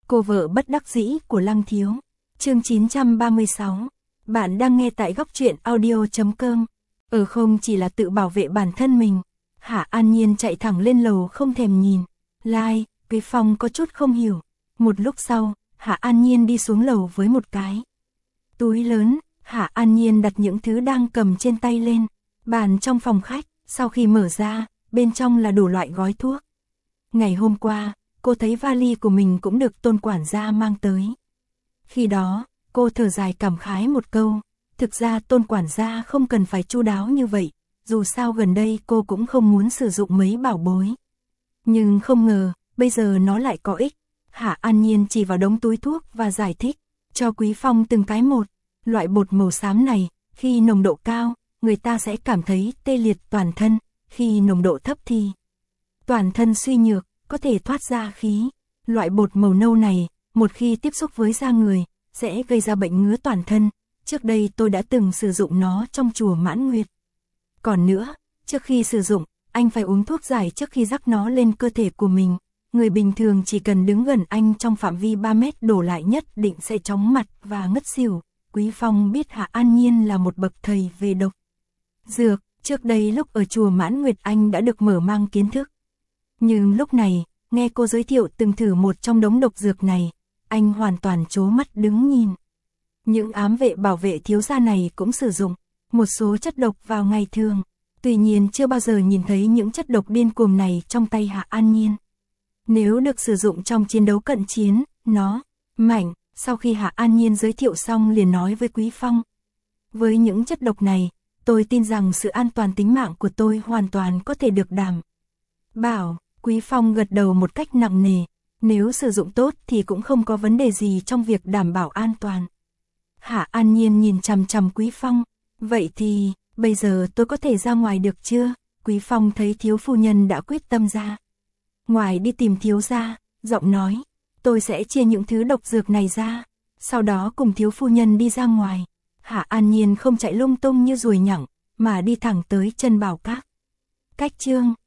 Cô vợ bất đắc dĩ của Lăng Thiếu. Chương 936. Bạn đang nghe tại góc truyện audio.com. Không chỉ là tự bảo vệ bản thân mình, Hạ An Nhiên chạy thẳng lên lầu không thèm nhìn. Quý Phong có chút không hiểu. Một lúc sau, Hạ An Nhiên đi xuống lầu với một cái túi lớn. Hạ An Nhiên đặt những thứ đang cầm trên tay lên bàn trong phòng khách, sau khi mở ra, bên trong là đủ loại gói thuốc. Ngày hôm qua, cô thấy vali của mình cũng được Tôn quản gia mang tới. Khi đó, cô thở dài cảm khái một câu, thực ra Tôn quản gia không cần phải chu đáo như vậy, dù sao gần đây cô cũng không muốn sử dụng mấy bảo bối. Nhưng không ngờ, bây giờ nó lại có ích. Hạ An Nhiên chỉ vào đống túi thuốc và giải thích cho Quý Phong từng cái một. Loại bột màu xám này, khi nồng độ cao, người ta sẽ cảm thấy tê liệt toàn thân, khi nồng độ thấp thì toàn thân suy nhược, có thể thoát ra khí. Loại bột màu nâu này, một khi tiếp xúc với da người, sẽ gây ra bệnh ngứa toàn thân. Trước đây tôi đã từng sử dụng nó trong chùa Mãn Nguyệt. Còn nữa, trước khi sử dụng, anh phải uống thuốc giải trước khi rắc nó lên cơ thể của mình. Người bình thường chỉ cần đứng gần anh trong phạm vi 3 mét đổ lại nhất định sẽ chóng mặt và ngất xỉu. Quý Phong biết Hạ An Nhiên là một bậc thầy về độc dược, trước đây lúc ở chùa Mãn Nguyệt anh đã được mở mang kiến thức. Nhưng lúc này, nghe cô giới thiệu từng thử một trong đống độc dược này, anh hoàn toàn trố mắt đứng nhìn. Những ám vệ bảo vệ thiếu gia này cũng sử dụng một số chất độc vào ngày thường, tuy nhiên chưa bao giờ nhìn thấy những chất độc điên cuồng này trong tay Hạ An Nhiên. Nếu được sử dụng trong chiến đấu cận chiến, nó mạnh. Sau khi Hạ An Nhiên giới thiệu xong liền nói với Quý Phong. Với những chất độc này, tôi tin rằng sự an toàn tính mạng của tôi hoàn toàn có thể được đảm bảo. Quý Phong gật đầu một cách nặng nề. Nếu sử dụng tốt thì cũng không có vấn đề gì trong việc đảm bảo an toàn. Hạ An Nhiên nhìn chằm chằm Quý Phong. Vậy thì, bây giờ tôi có thể ra ngoài được chưa? Quý Phong thấy thiếu phu nhân đã quyết tâm ra ngoài đi tìm thiếu gia, giọng nói. Tôi sẽ chia những thứ độc dược này ra, sau đó cùng thiếu phu nhân đi ra ngoài. Hạ An Nhiên không chạy lung tung như ruồi nhặng, mà đi thẳng tới Chân Bảo Các. Cách chương